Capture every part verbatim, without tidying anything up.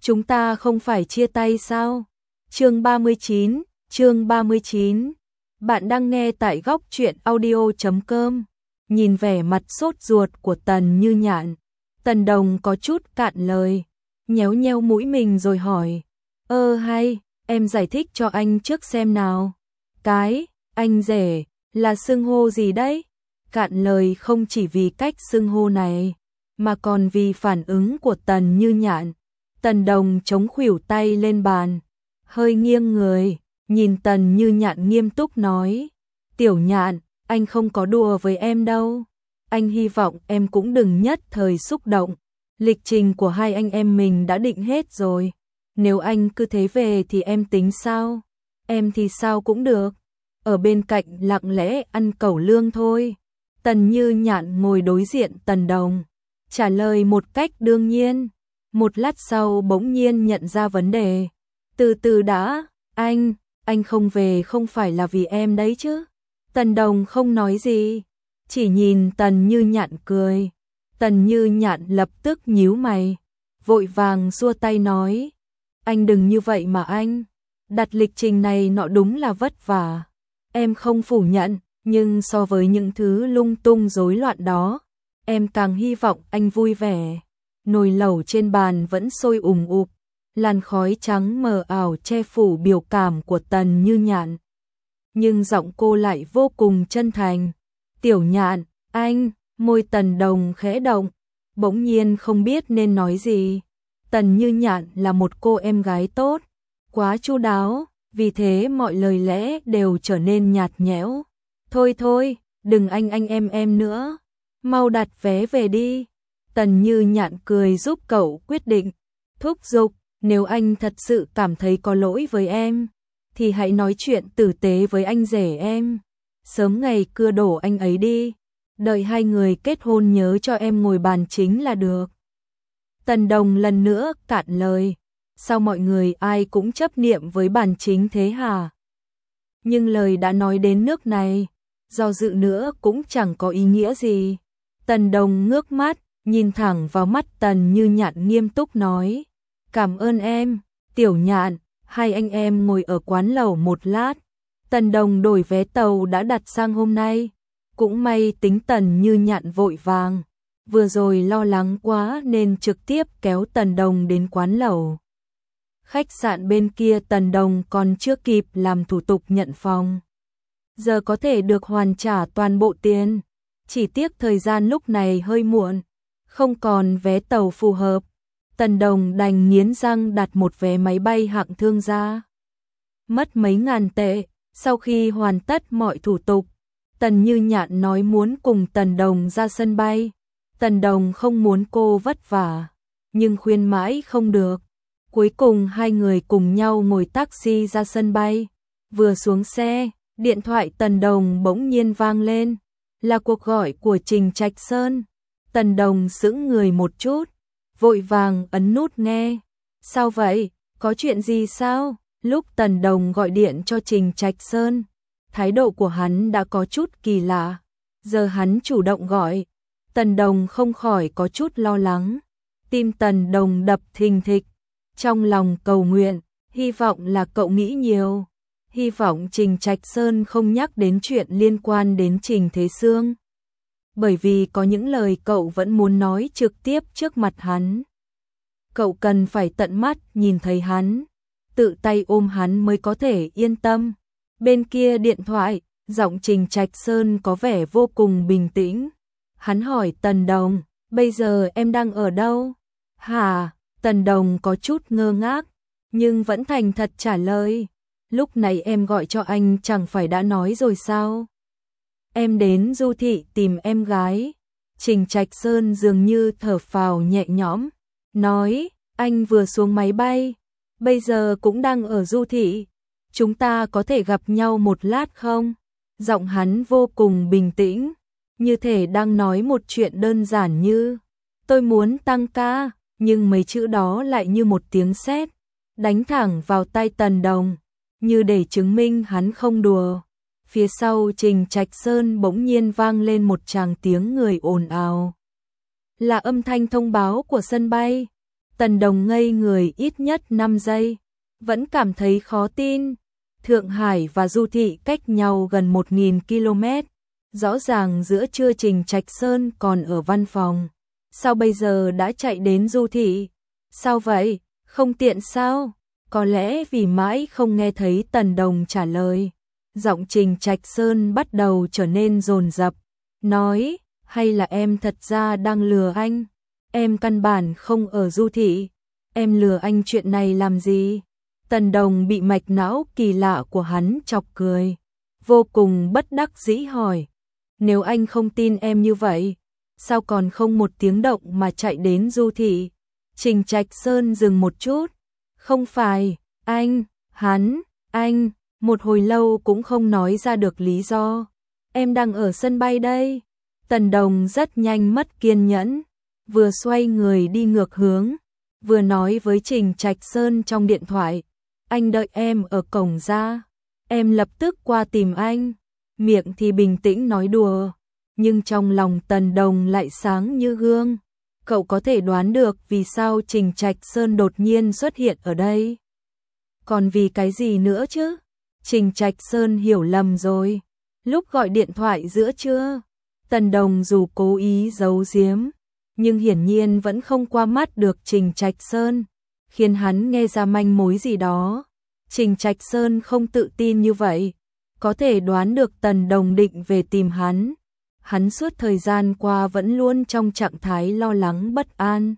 chúng ta không phải chia tay sao? Chương ba mươi chín, chương ba mươi chín. Bạn đang nghe tại góc truyện audio chấm com. Nhìn vẻ mặt sốt ruột của Tần Như Nhạn, Tần Đồng có chút cạn lời, nhéo nhéo mũi mình rồi hỏi: "Ơ hay, em giải thích cho anh trước xem nào." "Cái, anh rể, là xưng hô gì đấy?" Cạn lời không chỉ vì cách xưng hô này, mà còn vì phản ứng của Tần Như Nhạn. Tần Đồng chống khuỷu tay lên bàn, hơi nghiêng người, nhìn Tần Như Nhạn nghiêm túc nói: "Tiểu Nhạn, anh không có đùa với em đâu. Anh hy vọng em cũng đừng nhất thời xúc động. Lịch trình của hai anh em mình đã định hết rồi. Nếu anh cứ thế về thì em tính sao? Em thì sao cũng được. Ở bên cạnh lặng lẽ ăn cẩu lương thôi." Tần Như Nhạn ngồi đối diện Tần Đồng, trả lời một cách đương nhiên. Một lát sau bỗng nhiên nhận ra vấn đề. "Từ từ đã, anh, anh không về không phải là vì em đấy chứ?" Tần Đồng không nói gì, chỉ nhìn Tần Như Nhạn cười. Tần Như Nhạn lập tức nhíu mày, vội vàng xua tay nói: "Anh đừng như vậy mà anh, đặt lịch trình này nọ đúng là vất vả. Em không phủ nhận, nhưng so với những thứ lung tung rối loạn đó, em càng hy vọng anh vui vẻ." Nồi lẩu trên bàn vẫn sôi ùm ụp, làn khói trắng mờ ảo che phủ biểu cảm của Tần Như Nhạn. Nhưng giọng cô lại vô cùng chân thành. "Tiểu Nhạn, anh." Môi Tần Đồng khẽ động, bỗng nhiên không biết nên nói gì. Tần Như Nhạn là một cô em gái tốt, quá chu đáo, vì thế mọi lời lẽ đều trở nên nhạt nhẽo. "Thôi thôi, đừng anh anh em em nữa, mau đặt vé về đi." Tần Như Nhạn cười giúp cậu quyết định, thúc giục: "Nếu anh thật sự cảm thấy có lỗi với em, thì hãy nói chuyện tử tế với anh rể em. Sớm ngày cưa đổ anh ấy đi, đợi hai người kết hôn nhớ cho em ngồi bàn chính là được." Tần Đồng lần nữa cạn lời: "Sao mọi người ai cũng chấp niệm với bàn chính thế hả?" Nhưng lời đã nói đến nước này, do dự nữa cũng chẳng có ý nghĩa gì. Tần Đồng ngước mắt, nhìn thẳng vào mắt Tần Như Nhạn nghiêm túc nói: "Cảm ơn em, Tiểu Nhạn, hai anh em ngồi ở quán lẩu một lát." Tần Đồng đổi vé tàu đã đặt sang hôm nay. Cũng may tính Tần Như Nhạn vội vàng, vừa rồi lo lắng quá nên trực tiếp kéo Tần Đồng đến quán lẩu. Khách sạn bên kia Tần Đồng còn chưa kịp làm thủ tục nhận phòng, giờ có thể được hoàn trả toàn bộ tiền. Chỉ tiếc thời gian lúc này hơi muộn, không còn vé tàu phù hợp. Tần Đồng đành nghiến răng đặt một vé máy bay hạng thương gia. Mất mấy ngàn tệ, sau khi hoàn tất mọi thủ tục, Tần Như Nhạn nói muốn cùng Tần Đồng ra sân bay. Tần Đồng không muốn cô vất vả, nhưng khuyên mãi không được. Cuối cùng hai người cùng nhau ngồi taxi ra sân bay. Vừa xuống xe, điện thoại Tần Đồng bỗng nhiên vang lên. Là cuộc gọi của Trình Trạch Sơn. Tần Đồng sững người một chút, vội vàng ấn nút nghe. "Sao vậy? Có chuyện gì sao?" Lúc Tần Đồng gọi điện cho Trình Trạch Sơn, thái độ của hắn đã có chút kỳ lạ. Giờ hắn chủ động gọi, Tần Đồng không khỏi có chút lo lắng. Tim Tần Đồng đập thình thịch, trong lòng cầu nguyện, hy vọng là cậu nghĩ nhiều. Hy vọng Trình Trạch Sơn không nhắc đến chuyện liên quan đến Trình Thế Sương, bởi vì có những lời cậu vẫn muốn nói trực tiếp trước mặt hắn. Cậu cần phải tận mắt nhìn thấy hắn, tự tay ôm hắn mới có thể yên tâm. Bên kia điện thoại, giọng Trình Trạch Sơn có vẻ vô cùng bình tĩnh. Hắn hỏi Tần Đồng: "Bây giờ em đang ở đâu?" "Hả?" Tần Đồng có chút ngơ ngác, nhưng vẫn thành thật trả lời: "Lúc này em gọi cho anh chẳng phải đã nói rồi sao? Em đến Du Thị tìm em gái." Trình Trạch Sơn dường như thở phào nhẹ nhõm, nói: "Anh vừa xuống máy bay, bây giờ cũng đang ở Du Thị. Chúng ta có thể gặp nhau một lát không?" Giọng hắn vô cùng bình tĩnh, như thể đang nói một chuyện đơn giản như "Tôi muốn tăng ca", nhưng mấy chữ đó lại như một tiếng sét đánh thẳng vào tai Tần Đồng, như để chứng minh hắn không đùa. Phía sau Trình Trạch Sơn bỗng nhiên vang lên một tràng tiếng người ồn ào. Là âm thanh thông báo của sân bay. Tần Đồng ngây người ít nhất năm giây, vẫn cảm thấy khó tin. Thượng Hải và Du Thị cách nhau gần một nghìn ki lô mét. Rõ ràng giữa trưa Trình Trạch Sơn còn ở văn phòng. Sao bây giờ đã chạy đến Du Thị? Sao vậy? Không tiện sao? Có lẽ vì mãi không nghe thấy Tần Đồng trả lời. Giọng Trình Trạch Sơn bắt đầu trở nên dồn dập. Nói, hay là em thật ra đang lừa anh? Em căn bản không ở Du Thị. Em lừa anh chuyện này làm gì? Tần Đồng bị mạch não kỳ lạ của hắn chọc cười. Vô cùng bất đắc dĩ hỏi. Nếu anh không tin em như vậy, sao còn không một tiếng động mà chạy đến Du Thị? Trình Trạch Sơn dừng một chút. Không phải, anh, hắn, anh, một hồi lâu cũng không nói ra được lý do. Em đang ở sân bay đây. Tần Đồng rất nhanh mất kiên nhẫn, vừa xoay người đi ngược hướng, vừa nói với Trình Trạch Sơn trong điện thoại. Anh đợi em ở cổng ra, em lập tức qua tìm anh. Miệng thì bình tĩnh nói đùa, nhưng trong lòng Tần Đồng lại sáng như gương. Cậu có thể đoán được vì sao Trình Trạch Sơn đột nhiên xuất hiện ở đây. Còn vì cái gì nữa chứ? Trình Trạch Sơn hiểu lầm rồi. Lúc gọi điện thoại giữa trưa, Tần Đồng dù cố ý giấu giếm, nhưng hiển nhiên vẫn không qua mắt được Trình Trạch Sơn, khiến hắn nghe ra manh mối gì đó. Trình Trạch Sơn không tự tin như vậy, có thể đoán được Tần Đồng định về tìm hắn. Hắn suốt thời gian qua vẫn luôn trong trạng thái lo lắng bất an.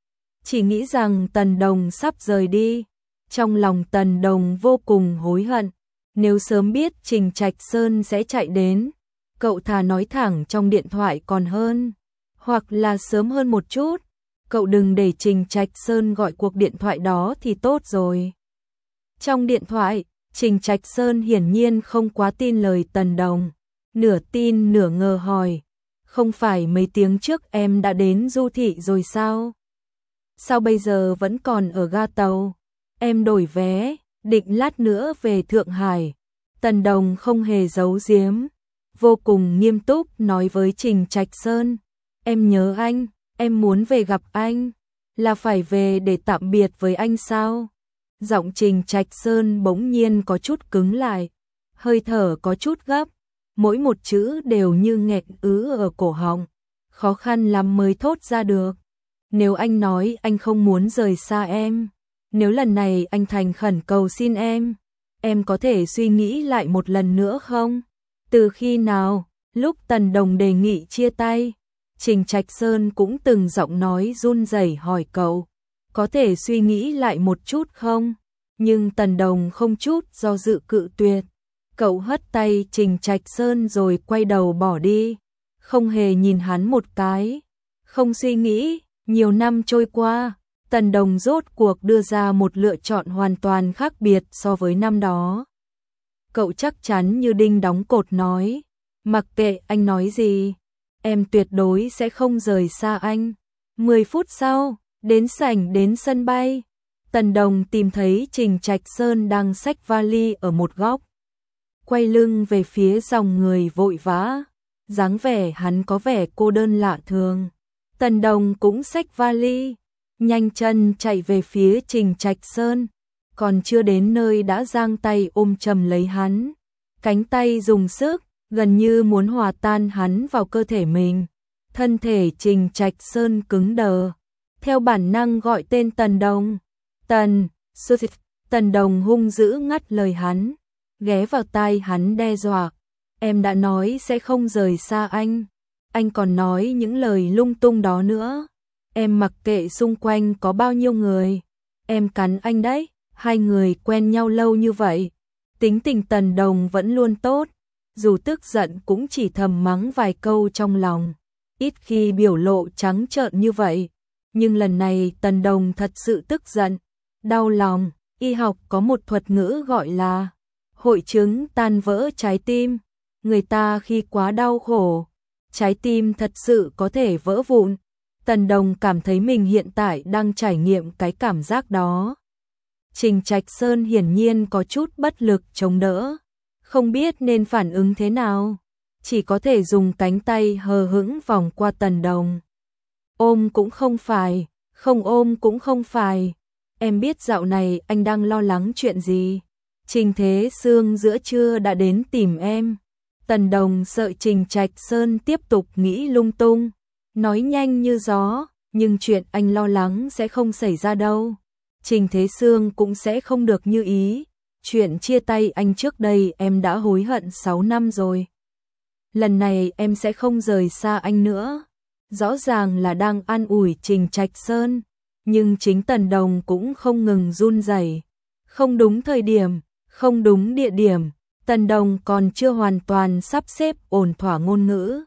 Chỉ nghĩ rằng Tần Đồng sắp rời đi. Trong lòng Tần Đồng vô cùng hối hận. Nếu sớm biết Trình Trạch Sơn sẽ chạy đến, cậu thà nói thẳng trong điện thoại còn hơn. Hoặc là sớm hơn một chút, cậu đừng để Trình Trạch Sơn gọi cuộc điện thoại đó thì tốt rồi. Trong điện thoại, Trình Trạch Sơn hiển nhiên không quá tin lời Tần Đồng. Nửa tin nửa ngờ hỏi, không phải mấy tiếng trước em đã đến Du Thị rồi sao? Sao bây giờ vẫn còn ở ga tàu? Em đổi vé, định lát nữa về Thượng Hải. Tần Đồng không hề giấu giếm, vô cùng nghiêm túc nói với Trình Trạch Sơn. Em nhớ anh, em muốn về gặp anh. Là phải về để tạm biệt với anh sao? Giọng Trình Trạch Sơn bỗng nhiên có chút cứng lại, hơi thở có chút gấp. Mỗi một chữ đều như nghẹt ứ ở cổ họng, khó khăn lắm mới thốt ra được. Nếu anh nói anh không muốn rời xa em, nếu lần này anh thành khẩn cầu xin em, em có thể suy nghĩ lại một lần nữa không? Từ khi nào, lúc Tần Đồng đề nghị chia tay, Trình Trạch Sơn cũng từng giọng nói run rẩy hỏi cậu, có thể suy nghĩ lại một chút không? Nhưng Tần Đồng không chút do dự cự tuyệt. Cậu hất tay Trình Trạch Sơn rồi quay đầu bỏ đi, không hề nhìn hắn một cái. Không suy nghĩ, nhiều năm trôi qua, Tần Đồng rốt cuộc đưa ra một lựa chọn hoàn toàn khác biệt so với năm đó. Cậu chắc chắn như đinh đóng cột nói, mặc kệ anh nói gì, em tuyệt đối sẽ không rời xa anh. Mười phút sau, đến sảnh đến sân bay, Tần Đồng tìm thấy Trình Trạch Sơn đang xách vali ở một góc. Quay lưng về phía dòng người vội vã, dáng vẻ hắn có vẻ cô đơn lạ thường. Tần Đồng cũng xách vali, nhanh chân chạy về phía Trình Trạch Sơn, còn chưa đến nơi đã giang tay ôm chầm lấy hắn, cánh tay dùng sức, gần như muốn hòa tan hắn vào cơ thể mình. Thân thể Trình Trạch Sơn cứng đờ, theo bản năng gọi tên Tần Đồng. Tần, Tần Đồng hung dữ ngắt lời hắn, ghé vào tai hắn đe dọa. Em đã nói sẽ không rời xa anh. Anh còn nói những lời lung tung đó nữa. Em mặc kệ xung quanh có bao nhiêu người. Em cắn anh đấy. Hai người quen nhau lâu như vậy. Tính tình Tần Đồng vẫn luôn tốt. Dù tức giận cũng chỉ thầm mắng vài câu trong lòng. Ít khi biểu lộ trắng trợn như vậy. Nhưng lần này Tần Đồng thật sự tức giận, đau lòng. Y học có một thuật ngữ gọi là hội chứng tan vỡ trái tim. Người ta khi quá đau khổ, trái tim thật sự có thể vỡ vụn. Tần Đồng cảm thấy mình hiện tại đang trải nghiệm cái cảm giác đó. Trình Trạch Sơn hiển nhiên có chút bất lực chống đỡ, không biết nên phản ứng thế nào, chỉ có thể dùng cánh tay hờ hững vòng qua Tần Đồng. Ôm cũng không phải, Không ôm cũng không phải. Em biết dạo này anh đang lo lắng chuyện gì. Trình Thế Sương giữa trưa đã đến tìm em. Tần Đồng sợ Trình Trạch Sơn tiếp tục nghĩ lung tung, nói nhanh như gió, nhưng chuyện anh lo lắng sẽ không xảy ra đâu. Trình Thế Sương cũng sẽ không được như ý. Chuyện chia tay anh trước đây em đã hối hận sáu năm rồi. Lần này em sẽ không rời xa anh nữa. Rõ ràng là đang an ủi Trình Trạch Sơn, nhưng chính Tần Đồng cũng không ngừng run rẩy. Không đúng thời điểm, không đúng địa điểm, Tần Đồng còn chưa hoàn toàn sắp xếp ổn thỏa ngôn ngữ.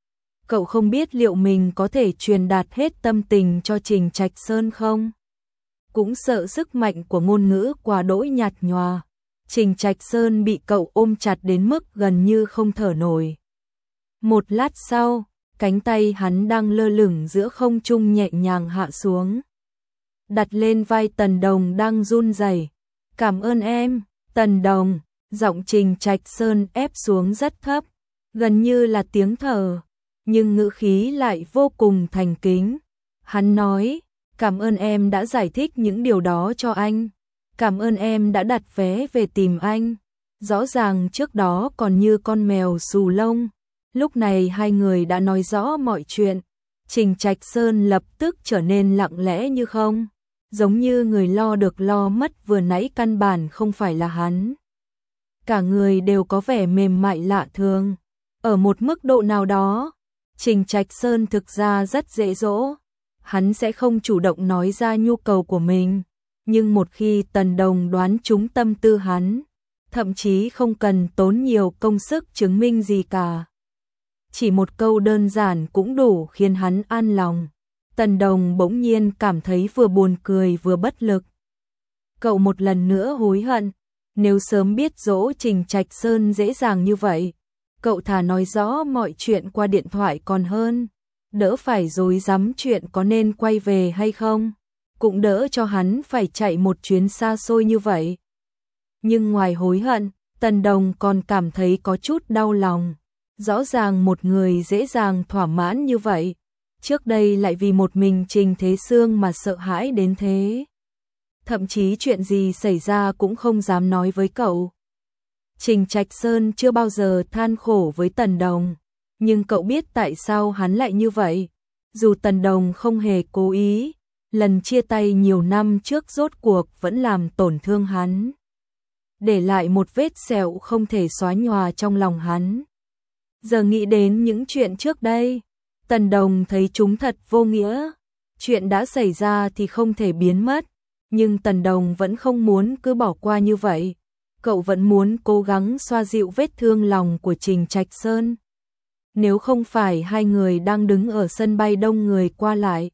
Cậu không biết liệu mình có thể truyền đạt hết tâm tình cho Trình Trạch Sơn không? Cũng sợ sức mạnh của ngôn ngữ quá đỗi nhạt nhòa. Trình Trạch Sơn bị cậu ôm chặt đến mức gần như không thở nổi. Một lát sau, cánh tay hắn đang lơ lửng giữa không trung nhẹ nhàng hạ xuống, đặt lên vai Tần Đồng đang run rẩy. Cảm ơn em, Tần Đồng. Giọng Trình Trạch Sơn ép xuống rất thấp, gần như là tiếng thở, nhưng ngữ khí lại vô cùng thành kính. Hắn nói, cảm ơn em đã giải thích những điều đó cho anh. Cảm ơn em đã đặt vé về tìm anh. Rõ ràng trước đó còn như con mèo xù lông. Lúc này hai người đã nói rõ mọi chuyện. Trình Trạch Sơn lập tức trở nên lặng lẽ như không. Giống như người lo được lo mất vừa nãy căn bản không phải là hắn. Cả người đều có vẻ mềm mại lạ thường. Ở một mức độ nào đó, Trình Trạch Sơn thực ra rất dễ dỗ. Hắn sẽ không chủ động nói ra nhu cầu của mình. Nhưng một khi Tần Đồng đoán trúng tâm tư hắn, thậm chí không cần tốn nhiều công sức chứng minh gì cả. Chỉ một câu đơn giản cũng đủ khiến hắn an lòng. Tần Đồng bỗng nhiên cảm thấy vừa buồn cười vừa bất lực. Cậu một lần nữa hối hận. Nếu sớm biết dỗ Trình Trạch Sơn dễ dàng như vậy, cậu thà nói rõ mọi chuyện qua điện thoại còn hơn. Đỡ phải rối rắm chuyện có nên quay về hay không. Cũng đỡ cho hắn phải chạy một chuyến xa xôi như vậy. Nhưng ngoài hối hận, Tần Đồng còn cảm thấy có chút đau lòng. Rõ ràng một người dễ dàng thỏa mãn như vậy, trước đây lại vì một mình Trình Thế Sương mà sợ hãi đến thế. Thậm chí chuyện gì xảy ra cũng không dám nói với cậu. Trình Trạch Sơn chưa bao giờ than khổ với Tần Đồng, nhưng cậu biết tại sao hắn lại như vậy. Dù Tần Đồng không hề cố ý, lần chia tay nhiều năm trước rốt cuộc vẫn làm tổn thương hắn, để lại một vết sẹo không thể xóa nhòa trong lòng hắn. Giờ nghĩ đến những chuyện trước đây, Tần Đồng thấy chúng thật vô nghĩa. Chuyện đã xảy ra thì không thể biến mất, nhưng Tần Đồng vẫn không muốn cứ bỏ qua như vậy. Cậu vẫn muốn cố gắng xoa dịu vết thương lòng của Trình Trạch Sơn. Nếu không phải hai người đang đứng ở sân bay đông người qua lại,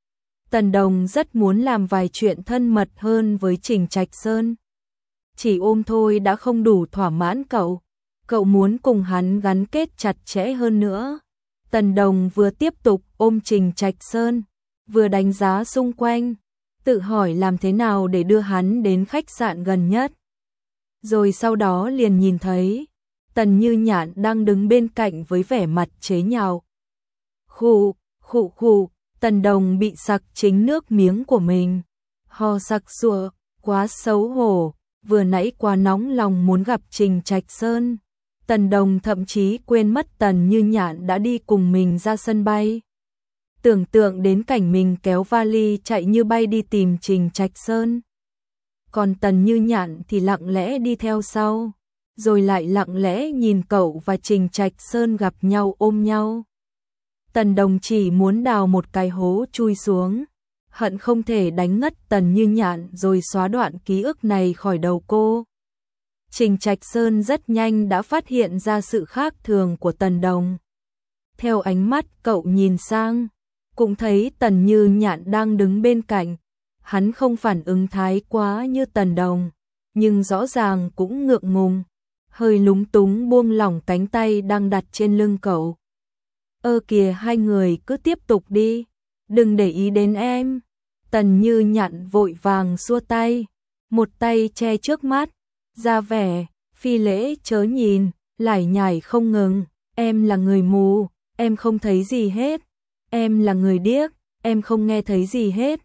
Tần Đồng rất muốn làm vài chuyện thân mật hơn với Trình Trạch Sơn. Chỉ ôm thôi đã không đủ thỏa mãn cậu. Cậu muốn cùng hắn gắn kết chặt chẽ hơn nữa. Tần Đồng vừa tiếp tục ôm Trình Trạch Sơn, vừa đánh giá xung quanh, tự hỏi làm thế nào để đưa hắn đến khách sạn gần nhất. Rồi sau đó liền nhìn thấy Tần Như Nhạn đang đứng bên cạnh với vẻ mặt chế nhạo. Khụ, khụ khụ, Tần Đồng bị sặc chính nước miếng của mình. Ho sặc sụa, quá xấu hổ, vừa nãy quá nóng lòng muốn gặp Trình Trạch Sơn. Tần Đồng thậm chí quên mất Tần Như Nhạn đã đi cùng mình ra sân bay. Tưởng tượng đến cảnh mình kéo vali chạy như bay đi tìm Trình Trạch Sơn. Còn Tần Như Nhạn thì lặng lẽ đi theo sau, rồi lại lặng lẽ nhìn cậu và Trình Trạch Sơn gặp nhau ôm nhau. Tần Đồng chỉ muốn đào một cái hố chui xuống, hận không thể đánh ngất Tần Như Nhạn rồi xóa đoạn ký ức này khỏi đầu cô. Trình Trạch Sơn rất nhanh đã phát hiện ra sự khác thường của Tần Đồng. Theo ánh mắt cậu nhìn sang, cũng thấy Tần Như Nhạn đang đứng bên cạnh. Hắn không phản ứng thái quá như Tần Đồng, nhưng rõ ràng cũng ngượng ngùng, hơi lúng túng buông lỏng cánh tay đang đặt trên lưng cậu. Ơ kìa, hai người cứ tiếp tục đi, đừng để ý đến em. Tần Như Nhạn vội vàng xua tay, một tay che trước mắt, ra vẻ phi lễ chớ nhìn, lải nhải không ngừng. Em là người mù, em không thấy gì hết. Em là người điếc, em không nghe thấy gì hết.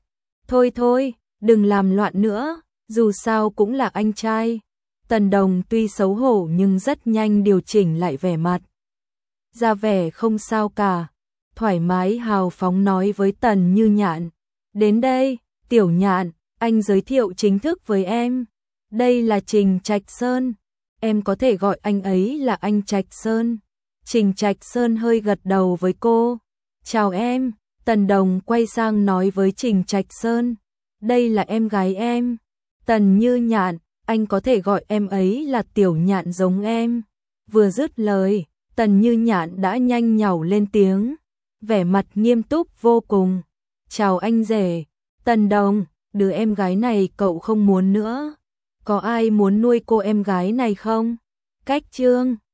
Thôi thôi, đừng làm loạn nữa, dù sao cũng là anh trai. Tần Đồng tuy xấu hổ nhưng rất nhanh điều chỉnh lại vẻ mặt. Ra vẻ không sao cả, thoải mái hào phóng nói với Tần Như Nhạn. Đến đây, Tiểu Nhạn, anh giới thiệu chính thức với em. Đây là Trình Trạch Sơn, em có thể gọi anh ấy là anh Trạch Sơn. Trình Trạch Sơn hơi gật đầu với cô. Chào em, Tần Đồng quay sang nói với Trình Trạch Sơn. Đây là em gái em, Tần Như Nhạn, anh có thể gọi em ấy là Tiểu Nhạn giống em. Vừa dứt lời, Tần Như Nhạn đã nhanh nhảu lên tiếng, vẻ mặt nghiêm túc vô cùng. Chào anh rể, Tần Đồng, đứa em gái này cậu không muốn nữa. Có ai muốn nuôi cô em gái này không? Cách chương